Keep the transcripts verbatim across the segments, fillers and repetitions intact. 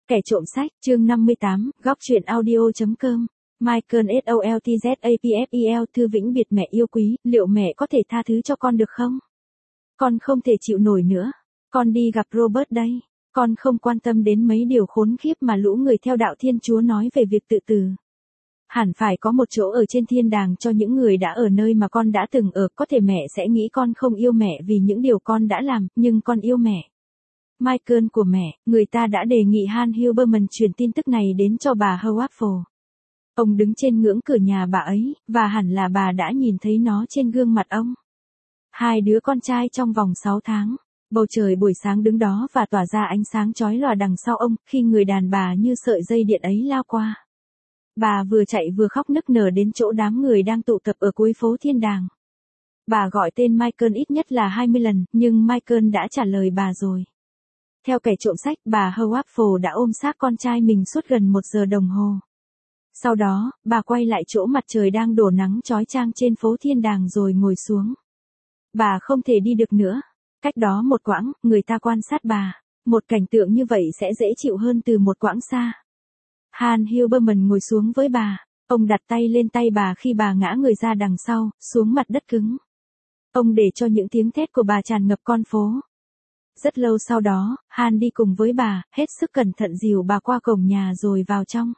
Kẻ trộm sách, chương năm mươi tám, góc truyện audio.com. Michael Soltzapfel, Thư Vĩnh Biệt mẹ yêu quý, liệu mẹ có thể tha thứ cho con được không? Con không thể chịu nổi nữa. Con đi gặp Robert đây. Con không quan tâm đến mấy điều khốn khiếp mà lũ người theo đạo Thiên Chúa nói về việc tự tử. Hẳn phải có một chỗ ở trên thiên đàng cho những người đã ở nơi mà con đã từng ở. Có thể mẹ sẽ nghĩ con không yêu mẹ vì những điều con đã làm, nhưng con yêu mẹ. Michael của mẹ, người ta đã đề nghị Han Huberman truyền tin tức này đến cho bà Howard. Ông đứng trên ngưỡng cửa nhà bà ấy, và hẳn là bà đã nhìn thấy nó trên gương mặt ông. Hai đứa con trai trong vòng sáu tháng. Bầu trời buổi sáng đứng đó và tỏa ra ánh sáng chói lòa đằng sau ông, khi người đàn bà như sợi dây điện ấy lao qua. Bà vừa chạy vừa khóc nức nở đến chỗ đám người đang tụ tập ở cuối phố thiên đàng. Bà gọi tên Michael ít nhất là hai mươi lần, nhưng Michael đã trả lời bà rồi. Theo kẻ trộm sách, bà Howard đã ôm xác con trai mình suốt gần một giờ đồng hồ. Sau đó, bà quay lại chỗ mặt trời đang đổ nắng chói chang trên phố thiên đàng rồi ngồi xuống. Bà không thể đi được nữa. Cách đó một quãng, người ta quan sát bà. Một cảnh tượng như vậy sẽ dễ chịu hơn từ một quãng xa. Han Huberman ngồi xuống với bà. Ông đặt tay lên tay bà khi bà ngã người ra đằng sau, xuống mặt đất cứng. Ông để cho những tiếng thét của bà tràn ngập con phố. Rất lâu sau đó, Han đi cùng với bà, hết sức cẩn thận dìu bà qua cổng nhà rồi vào trong.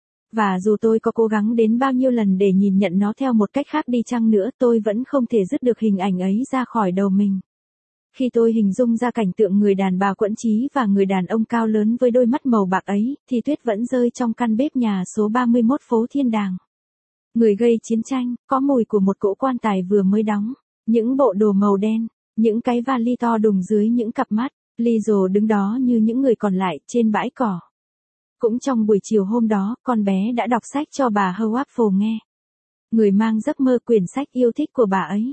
Và dù tôi có cố gắng đến bao nhiêu lần để nhìn nhận nó theo một cách khác đi chăng nữa, tôi vẫn không thể dứt được hình ảnh ấy ra khỏi đầu mình. Khi tôi hình dung ra cảnh tượng người đàn bà quẫn trí và người đàn ông cao lớn với đôi mắt màu bạc ấy, thì tuyết vẫn rơi trong căn bếp nhà số ba mươi mốt phố thiên đàng. Người gây chiến tranh, có mùi của một cỗ quan tài vừa mới đóng, những bộ đồ màu đen, những cái vali to đùng dưới những cặp mắt. Lizzo đứng đó như những người còn lại trên bãi cỏ. Cũng trong buổi chiều hôm đó, con bé đã đọc sách cho bà Howard nghe. Người mang giấc mơ quyển sách yêu thích của bà ấy.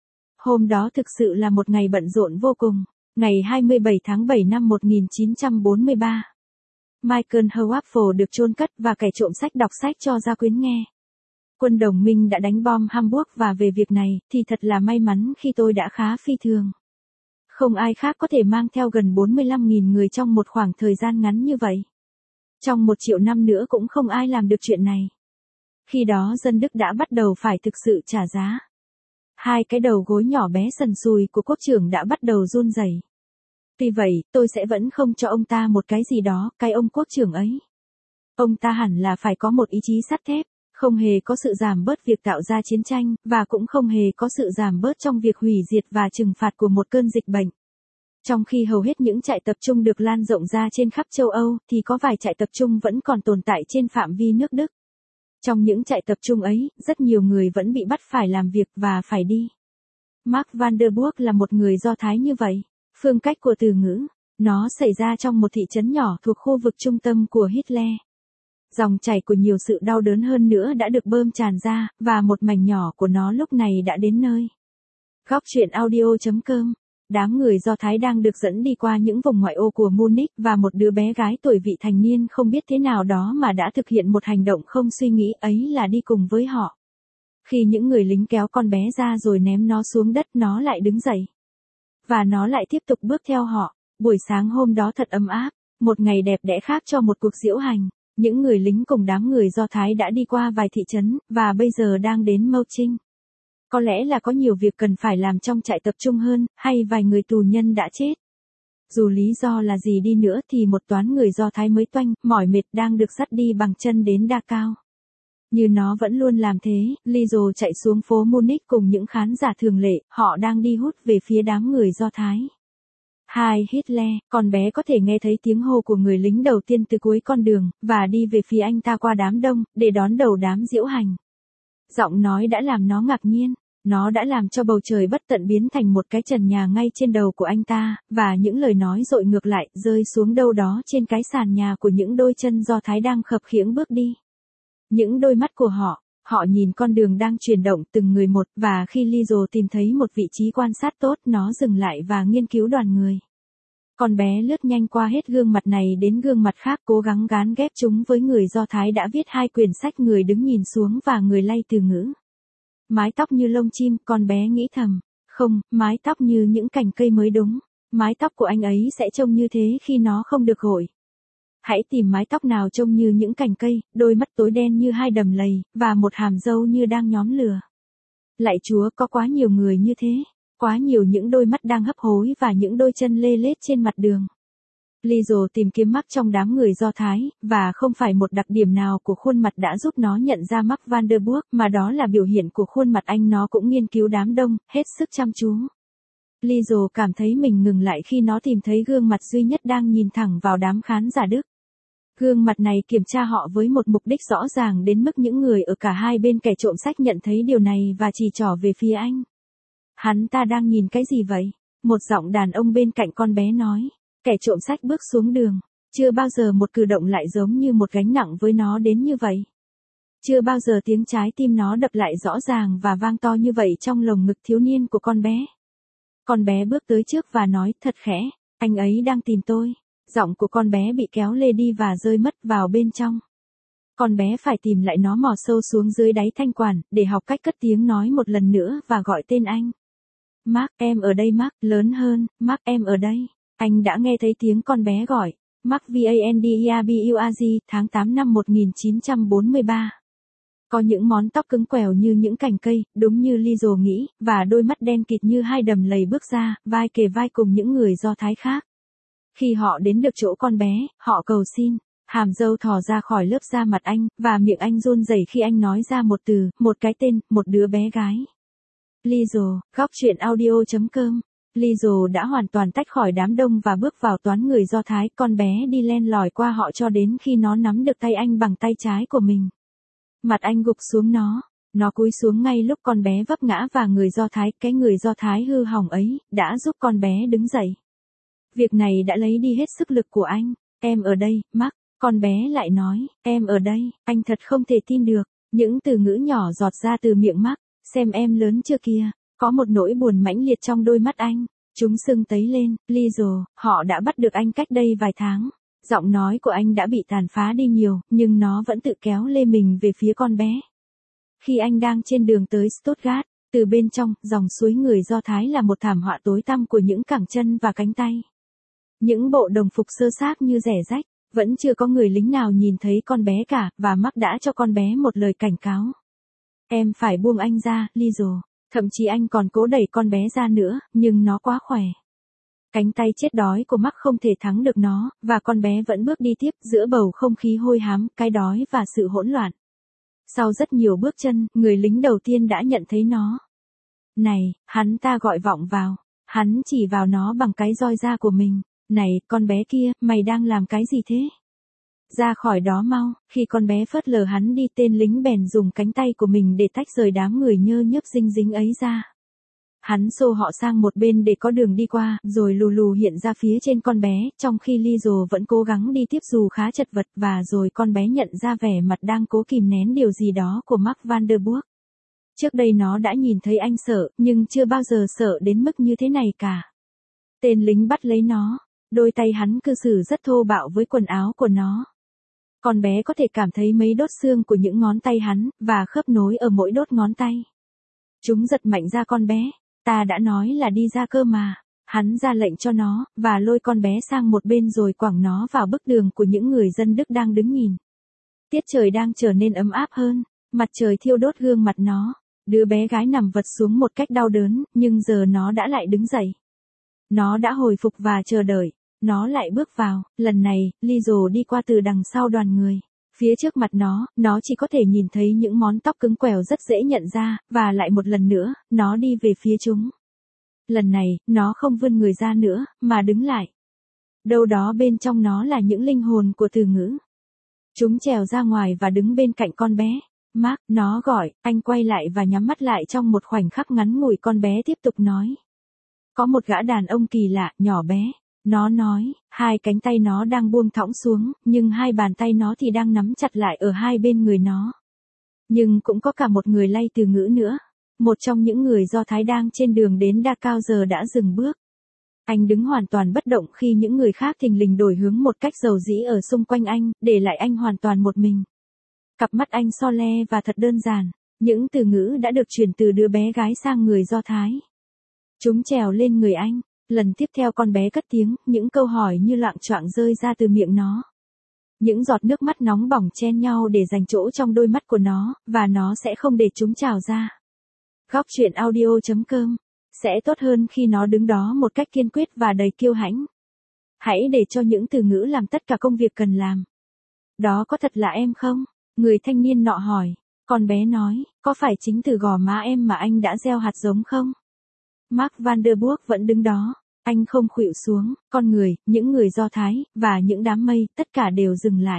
Hôm đó thực sự là một ngày bận rộn vô cùng. Ngày hai mươi bảy tháng bảy năm một nghìn chín trăm bốn mươi ba. Michael Howard được chôn cất và kẻ trộm sách đọc sách cho gia quyến nghe. Quân đồng minh đã đánh bom Hamburg và về việc này thì thật là may mắn khi tôi đã khá phi thường. Không ai khác có thể mang theo gần bốn mươi lăm nghìn người trong một khoảng thời gian ngắn như vậy. Trong một triệu năm nữa cũng không ai làm được chuyện này. Khi đó dân Đức đã bắt đầu phải thực sự trả giá. Hai cái đầu gối nhỏ bé sần sùi của quốc trưởng đã bắt đầu run rẩy. Tuy vậy, tôi sẽ vẫn không cho ông ta một cái gì đó, cái ông quốc trưởng ấy. Ông ta hẳn là phải có một ý chí sắt thép, không hề có sự giảm bớt việc tạo ra chiến tranh, và cũng không hề có sự giảm bớt trong việc hủy diệt và trừng phạt của một cơn dịch bệnh. Trong khi hầu hết những trại tập trung được lan rộng ra trên khắp châu Âu, thì có vài trại tập trung vẫn còn tồn tại trên phạm vi nước Đức. Trong những trại tập trung ấy, rất nhiều người vẫn bị bắt phải làm việc và phải đi. Mark Vanderburg là một người Do Thái như vậy. Phương cách của từ ngữ, nó xảy ra trong một thị trấn nhỏ thuộc khu vực trung tâm của Hitler. Dòng chảy của nhiều sự đau đớn hơn nữa đã được bơm tràn ra, và một mảnh nhỏ của nó lúc này đã đến nơi. Góc truyện audio.com. Đám người Do Thái đang được dẫn đi qua những vùng ngoại ô của Munich và một đứa bé gái tuổi vị thành niên không biết thế nào đó mà đã thực hiện một hành động không suy nghĩ ấy là đi cùng với họ. Khi những người lính kéo con bé ra rồi ném nó xuống đất, nó lại đứng dậy. Và nó lại tiếp tục bước theo họ. Buổi sáng hôm đó thật ấm áp, một ngày đẹp đẽ khác cho một cuộc diễu hành. Những người lính cùng đám người Do Thái đã đi qua vài thị trấn, và bây giờ đang đến Mauching. Có lẽ là có nhiều việc cần phải làm trong trại tập trung hơn, hay vài người tù nhân đã chết. Dù lý do là gì đi nữa thì một toán người Do Thái mới toanh, mỏi mệt đang được dắt đi bằng chân đến Dachau. Như nó vẫn luôn làm thế, Lizzo chạy xuống phố Munich cùng những khán giả thường lệ, họ đang đi hút về phía đám người Do Thái. Hai Hitler, con bé có thể nghe thấy tiếng hô của người lính đầu tiên từ cuối con đường, và đi về phía anh ta qua đám đông, để đón đầu đám diễu hành. Giọng nói đã làm nó ngạc nhiên, nó đã làm cho bầu trời bất tận biến thành một cái trần nhà ngay trên đầu của anh ta, và những lời nói dội ngược lại, rơi xuống đâu đó trên cái sàn nhà của những đôi chân Do Thái đang khập khiễng bước đi. Những đôi mắt của họ, họ nhìn con đường đang chuyển động từng người một, và khi Lizzo tìm thấy một vị trí quan sát tốt, nó dừng lại và nghiên cứu đoàn người. Con bé lướt nhanh qua hết gương mặt này đến gương mặt khác, cố gắng gán ghép chúng với người Do Thái đã viết hai quyển sách Người đứng nhìn xuống và Người lay từ ngữ. Mái tóc như lông chim, con bé nghĩ thầm. Không, mái tóc như những cành cây mới đúng. Mái tóc của anh ấy sẽ trông như thế khi nó không được gội. Hãy tìm mái tóc nào trông như những cành cây, đôi mắt tối đen như hai đầm lầy, và một hàm râu như đang nhóm lửa. Lạy Chúa, có quá nhiều người như thế. Quá nhiều những đôi mắt đang hấp hối và những đôi chân lê lết trên mặt đường. Lizzo tìm kiếm Mark trong đám người Do Thái, và không phải một đặc điểm nào của khuôn mặt đã giúp nó nhận ra Mark Vanderburg, mà đó là biểu hiện của khuôn mặt anh. Nó cũng nghiên cứu đám đông, hết sức chăm chú. Lizzo cảm thấy mình ngừng lại khi nó tìm thấy gương mặt duy nhất đang nhìn thẳng vào đám khán giả Đức. Gương mặt này kiểm tra họ với một mục đích rõ ràng đến mức những người ở cả hai bên kẻ trộm sách nhận thấy điều này và chỉ trỏ về phía anh. Hắn ta đang nhìn cái gì vậy? Một giọng đàn ông bên cạnh con bé nói. Kẻ trộm sách bước xuống đường. Chưa bao giờ một cử động lại giống như một gánh nặng với nó đến như vậy. Chưa bao giờ tiếng trái tim nó đập lại rõ ràng và vang to như vậy trong lồng ngực thiếu niên của con bé. Con bé bước tới trước và nói thật khẽ, anh ấy đang tìm tôi. Giọng của con bé bị kéo lê đi và rơi mất vào bên trong. Con bé phải tìm lại nó, mò sâu xuống dưới đáy thanh quản, để học cách cất tiếng nói một lần nữa và gọi tên anh. Mark, em ở đây Mark, lớn hơn, Mark em ở đây. Anh đã nghe thấy tiếng con bé gọi. Mark Vanderburg, tháng tám năm một nghìn chín trăm bốn mươi ba. Có những món tóc cứng quèo như những cành cây, đúng như Lizzo nghĩ, và đôi mắt đen kịt như hai đầm lầy bước ra, vai kề vai cùng những người Do Thái khác. Khi họ đến được chỗ con bé, họ cầu xin. Hàm râu thò ra khỏi lớp da mặt anh, và miệng anh run rẩy khi anh nói ra một từ, một cái tên, một đứa bé gái. Lizzo, góc truyện audio chấm com. Lizzo đã hoàn toàn tách khỏi đám đông và bước vào toán người Do Thái. Con bé đi len lỏi qua họ cho đến khi nó nắm được tay anh bằng tay trái của mình. Mặt anh gục xuống nó. Nó cúi xuống ngay lúc con bé vấp ngã, và người Do Thái, cái người Do Thái hư hỏng ấy, đã giúp con bé đứng dậy. Việc này đã lấy đi hết sức lực của anh. Em ở đây, Mark. Con bé lại nói, em ở đây. Anh thật không thể tin được. Những từ ngữ nhỏ giọt ra từ miệng Mark. Xem em lớn chưa kìa. Có một nỗi buồn mãnh liệt trong đôi mắt anh. Chúng sưng tấy lên. Lizzo, họ đã bắt được anh cách đây vài tháng. Giọng nói của anh đã bị tàn phá đi nhiều, nhưng nó vẫn tự kéo lê mình về phía con bé. Khi anh đang trên đường tới Stuttgart, từ bên trong, dòng suối người Do Thái là một thảm họa tối tăm của những cẳng chân và cánh tay. Những bộ đồng phục sơ xác như rẻ rách, vẫn chưa có người lính nào nhìn thấy con bé cả, và Mark đã cho con bé một lời cảnh cáo. Em phải buông anh ra, Lizzo. Thậm chí anh còn cố đẩy con bé ra nữa, nhưng nó quá khỏe. Cánh tay chết đói của Mark không thể thắng được nó, và con bé vẫn bước đi tiếp giữa bầu không khí hôi hám, cái đói và sự hỗn loạn. Sau rất nhiều bước chân, người lính đầu tiên đã nhận thấy nó. Này, hắn ta gọi vọng vào. Hắn chỉ vào nó bằng cái roi da của mình. Này, con bé kia, mày đang làm cái gì thế? Ra khỏi đó mau. Khi con bé phớt lờ hắn đi, tên lính bèn dùng cánh tay của mình để tách rời đám người nhơ nhớp dinh dính ấy ra. Hắn xô họ sang một bên để có đường đi qua, rồi lù lù hiện ra phía trên con bé, trong khi Lizzo vẫn cố gắng đi tiếp dù khá chật vật, và rồi con bé nhận ra vẻ mặt đang cố kìm nén điều gì đó của Mark Vanderburg. Trước đây nó đã nhìn thấy anh sợ, nhưng chưa bao giờ sợ đến mức như thế này cả. Tên lính bắt lấy nó, đôi tay hắn cư xử rất thô bạo với quần áo của nó. Con bé có thể cảm thấy mấy đốt xương của những ngón tay hắn, và khớp nối ở mỗi đốt ngón tay. Chúng giật mạnh ra con bé. Ta đã nói là đi ra cơ mà. Hắn ra lệnh cho nó, và lôi con bé sang một bên rồi quẳng nó vào bức tường của những người dân Đức đang đứng nhìn. Tiết trời đang trở nên ấm áp hơn, mặt trời thiêu đốt gương mặt nó. Đứa bé gái nằm vật xuống một cách đau đớn, nhưng giờ nó đã lại đứng dậy. Nó đã hồi phục và chờ đợi. Nó lại bước vào, lần này, Lizzo đi qua từ đằng sau đoàn người. Phía trước mặt nó, nó chỉ có thể nhìn thấy những món tóc cứng quèo rất dễ nhận ra, và lại một lần nữa, nó đi về phía chúng. Lần này, nó không vươn người ra nữa, mà đứng lại. Đâu đó bên trong nó là những linh hồn của từ ngữ. Chúng trèo ra ngoài và đứng bên cạnh con bé. Mark, nó gọi, anh quay lại và nhắm mắt lại trong một khoảnh khắc ngắn ngủi. Con bé tiếp tục nói. Có một gã đàn ông kỳ lạ, nhỏ bé. Nó nói, hai cánh tay nó đang buông thõng xuống, nhưng hai bàn tay nó thì đang nắm chặt lại ở hai bên người nó. Nhưng cũng có cả một người lay từ ngữ nữa. Một trong những người Do Thái đang trên đường đến Dachau giờ đã dừng bước. Anh đứng hoàn toàn bất động khi những người khác thình lình đổi hướng một cách dầu dĩ ở xung quanh anh, để lại anh hoàn toàn một mình. Cặp mắt anh so le và thật đơn giản. Những từ ngữ đã được chuyển từ đứa bé gái sang người Do Thái. Chúng trèo lên người anh. Lần tiếp theo con bé cất tiếng, những câu hỏi như loạng choạng rơi ra từ miệng nó. Những giọt nước mắt nóng bỏng chen nhau để giành chỗ trong đôi mắt của nó, và nó sẽ không để chúng trào ra. Góc truyện audio.com sẽ tốt hơn khi nó đứng đó một cách kiên quyết và đầy kiêu hãnh. Hãy để cho những từ ngữ làm tất cả công việc cần làm. Đó có thật là em không? Người thanh niên nọ hỏi. Con bé nói, có phải chính từ gò má em mà anh đã gieo hạt giống không? Mark Vanderburg vẫn đứng đó. Anh không khuỵu xuống, con người, những người Do Thái, và những đám mây, tất cả đều dừng lại.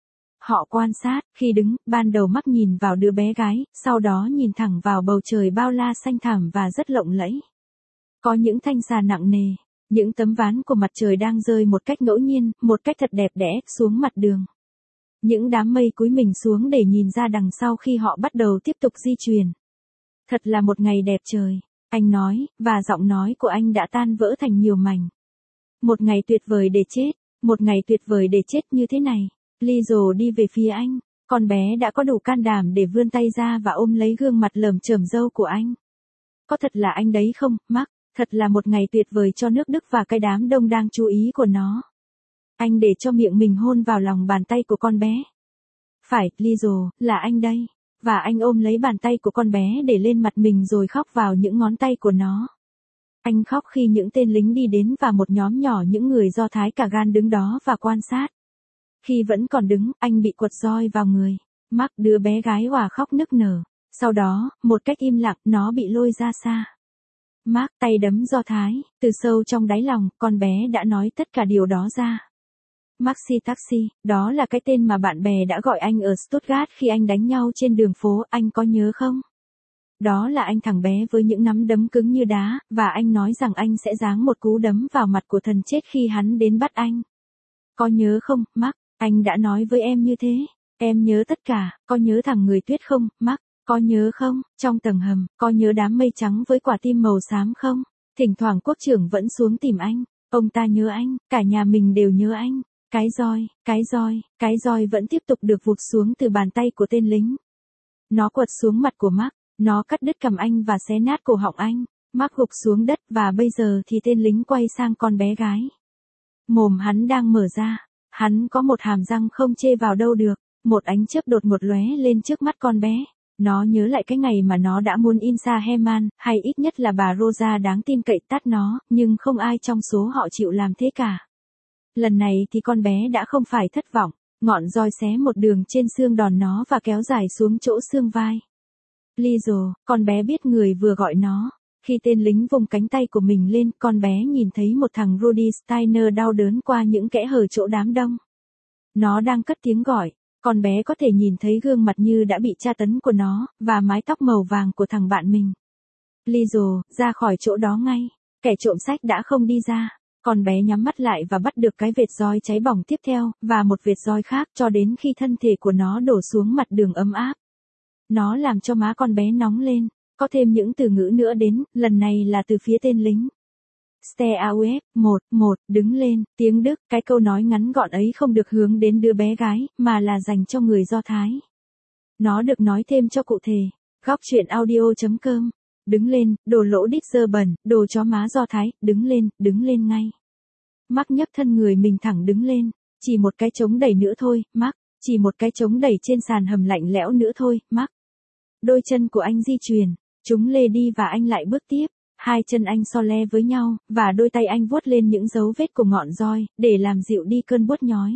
Họ quan sát, khi đứng, ban đầu Mark nhìn vào đứa bé gái, sau đó nhìn thẳng vào bầu trời bao la xanh thẳm và rất lộng lẫy. Có những thanh xà nặng nề, những tấm ván của mặt trời đang rơi một cách ngẫu nhiên, một cách thật đẹp đẽ, xuống mặt đường. Những đám mây cúi mình xuống để nhìn ra đằng sau khi họ bắt đầu tiếp tục di chuyển. Thật là một ngày đẹp trời, anh nói, và giọng nói của anh đã tan vỡ thành nhiều mảnh. Một ngày tuyệt vời để chết, một ngày tuyệt vời để chết như thế này. Lizzo đi về phía anh, con bé đã có đủ can đảm để vươn tay ra và ôm lấy gương mặt lởm chởm râu của anh. Có thật là anh đấy không, Mark? Thật là một ngày tuyệt vời cho nước Đức và cái đám đông đang chú ý của nó. Anh để cho miệng mình hôn vào lòng bàn tay của con bé. Phải, Lizzo, là anh đây. Và anh ôm lấy bàn tay của con bé để lên mặt mình rồi khóc vào những ngón tay của nó. Anh khóc khi những tên lính đi đến và một nhóm nhỏ những người Do Thái cả gan đứng đó và quan sát. Khi vẫn còn đứng, anh bị quật roi vào người. Mark, đứa bé gái òa khóc nức nở. Sau đó, một cách im lặng, nó bị lôi ra xa. Mark, tay đấm Do Thái, từ sâu trong đáy lòng, con bé đã nói tất cả điều đó ra. Maxi Taxi, đó là cái tên mà bạn bè đã gọi anh ở Stuttgart khi anh đánh nhau trên đường phố, anh có nhớ không? Đó là anh thằng bé với những nắm đấm cứng như đá, và anh nói rằng anh sẽ giáng một cú đấm vào mặt của thần chết khi hắn đến bắt anh. Có nhớ không, Mark? Anh đã nói với em như thế. Em nhớ tất cả, có nhớ thằng người tuyết không, Mark? Có nhớ không, trong tầng hầm, có nhớ đám mây trắng với quả tim màu xám không? Thỉnh thoảng quốc trưởng vẫn xuống tìm anh, ông ta nhớ anh, cả nhà mình đều nhớ anh. Cái roi, cái roi, cái roi vẫn tiếp tục được vụt xuống từ bàn tay của tên lính. Nó quật xuống mặt của Mark, nó cắt đứt cằm anh và xé nát cổ họng anh. Mark gục xuống đất và bây giờ thì tên lính quay sang con bé gái. Mồm hắn đang mở ra, hắn có một hàm răng không chê vào đâu được, một ánh chớp đột ngột lóe lên trước mắt con bé. Nó nhớ lại cái ngày mà nó đã muốn Insa Heman, hay ít nhất là bà Rosa đáng tin cậy tát nó, nhưng không ai trong số họ chịu làm thế cả. Lần này thì con bé đã không phải thất vọng, ngọn roi xé một đường trên xương đòn nó và kéo dài xuống chỗ xương vai. Lizzo, con bé biết người vừa gọi nó. Khi tên lính vùng cánh tay của mình lên, con bé nhìn thấy một thằng Rudy Steiner đau đớn qua những kẽ hở chỗ đám đông. Nó đang cất tiếng gọi, con bé có thể nhìn thấy gương mặt như đã bị tra tấn của nó, và mái tóc màu vàng của thằng bạn mình. Lizzo, ra khỏi chỗ đó ngay, kẻ trộm sách đã không đi ra. Con bé nhắm mắt lại và bắt được cái vệt roi cháy bỏng tiếp theo, và một vệt roi khác cho đến khi thân thể của nó đổ xuống mặt đường ấm áp. Nó làm cho má con bé nóng lên, có thêm những từ ngữ nữa đến, lần này là từ phía tên lính. Stay away, một, một, đứng lên, tiếng Đức, cái câu nói ngắn gọn ấy không được hướng đến đứa bé gái, mà là dành cho người Do Thái. Nó được nói thêm cho cụ thể. Góc truyện audio.com Đứng lên, đồ lỗ đít dơ bẩn, đồ chó má Do Thái, đứng lên, đứng lên ngay. Mark nhấc thân người mình thẳng đứng lên, chỉ một cái trống đẩy nữa thôi, Mark, chỉ một cái trống đẩy trên sàn hầm lạnh lẽo nữa thôi, Mark. Đôi chân của anh di chuyển, chúng lê đi và anh lại bước tiếp, hai chân anh so le với nhau, và đôi tay anh vuốt lên những dấu vết của ngọn roi, để làm dịu đi cơn buốt nhói.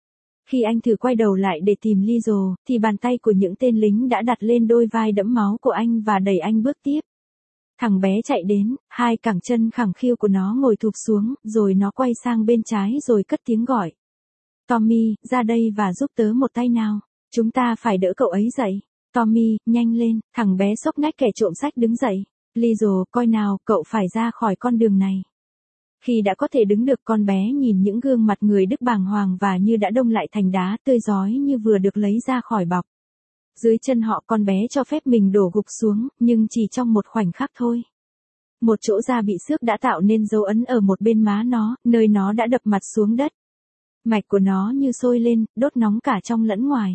Khi anh thử quay đầu lại để tìm Lizzo, thì bàn tay của những tên lính đã đặt lên đôi vai đẫm máu của anh và đẩy anh bước tiếp. Thằng bé chạy đến, hai cẳng chân khẳng khiu của nó ngồi thụp xuống, rồi nó quay sang bên trái rồi cất tiếng gọi. Tommy, ra đây và giúp tớ một tay nào. Chúng ta phải đỡ cậu ấy dậy. Tommy, nhanh lên, thằng bé xốc nách kẻ trộm sách đứng dậy. Lizzo, coi nào, cậu phải ra khỏi con đường này. Khi đã có thể đứng được, con bé nhìn những gương mặt người Đức bàng hoàng và như đã đông lại thành đá tươi rói như vừa được lấy ra khỏi bọc. Dưới chân họ, con bé cho phép mình đổ gục xuống, nhưng chỉ trong một khoảnh khắc thôi. Một chỗ da bị xước đã tạo nên dấu ấn ở một bên má nó, nơi nó đã đập mặt xuống đất. Mạch của nó như sôi lên, đốt nóng cả trong lẫn ngoài.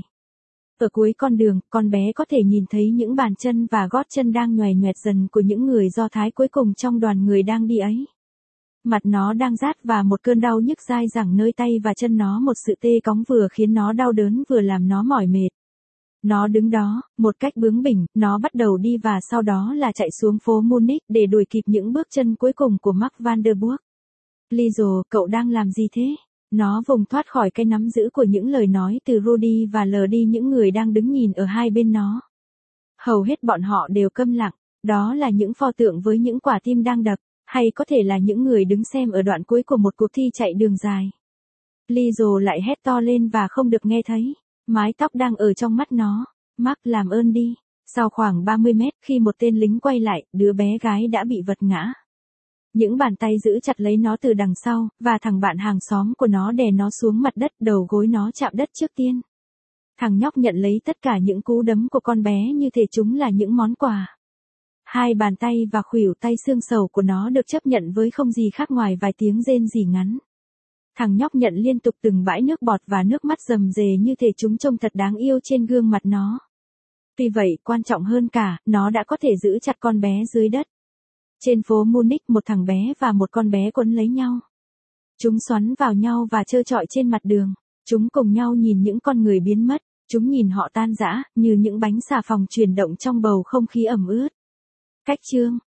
Ở cuối con đường, con bé có thể nhìn thấy những bàn chân và gót chân đang nhoè nhoẹt dần của những người Do Thái cuối cùng trong đoàn người đang đi ấy. Mặt nó đang rát và một cơn đau nhức dai dẳng nơi tay và chân nó, một sự tê cóng vừa khiến nó đau đớn vừa làm nó mỏi mệt. Nó đứng đó, một cách bướng bỉnh, nó bắt đầu đi và sau đó là chạy xuống phố Munich để đuổi kịp những bước chân cuối cùng của Mark van der Burg. Liesl, cậu đang làm gì thế? Nó vùng thoát khỏi cái nắm giữ của những lời nói từ Rudy và lờ đi những người đang đứng nhìn ở hai bên nó. Hầu hết bọn họ đều câm lặng, đó là những pho tượng với những quả tim đang đập, hay có thể là những người đứng xem ở đoạn cuối của một cuộc thi chạy đường dài. Liesl lại hét to lên và không được nghe thấy. Mái tóc đang ở trong mắt nó. Mark, làm ơn đi. Sau khoảng ba mươi mét, khi một tên lính quay lại, đứa bé gái đã bị vật ngã. Những bàn tay giữ chặt lấy nó từ đằng sau, và thằng bạn hàng xóm của nó đè nó xuống mặt đất, đầu gối nó chạm đất trước tiên. Thằng nhóc nhận lấy tất cả những cú đấm của con bé như thể chúng là những món quà. Hai bàn tay và khuỷu tay xương sầu của nó được chấp nhận với không gì khác ngoài vài tiếng rên rỉ ngắn. Thằng nhóc nhận liên tục từng bãi nước bọt và nước mắt rầm rề như thể chúng trông thật đáng yêu trên gương mặt nó. Tuy vậy, quan trọng hơn cả, nó đã có thể giữ chặt con bé dưới đất. Trên phố Munich, một thằng bé và một con bé quấn lấy nhau. Chúng xoắn vào nhau và trơ trọi trên mặt đường. Chúng cùng nhau nhìn những con người biến mất. Chúng nhìn họ tan rã, như những bánh xà phòng chuyển động trong bầu không khí ẩm ướt. Cách chương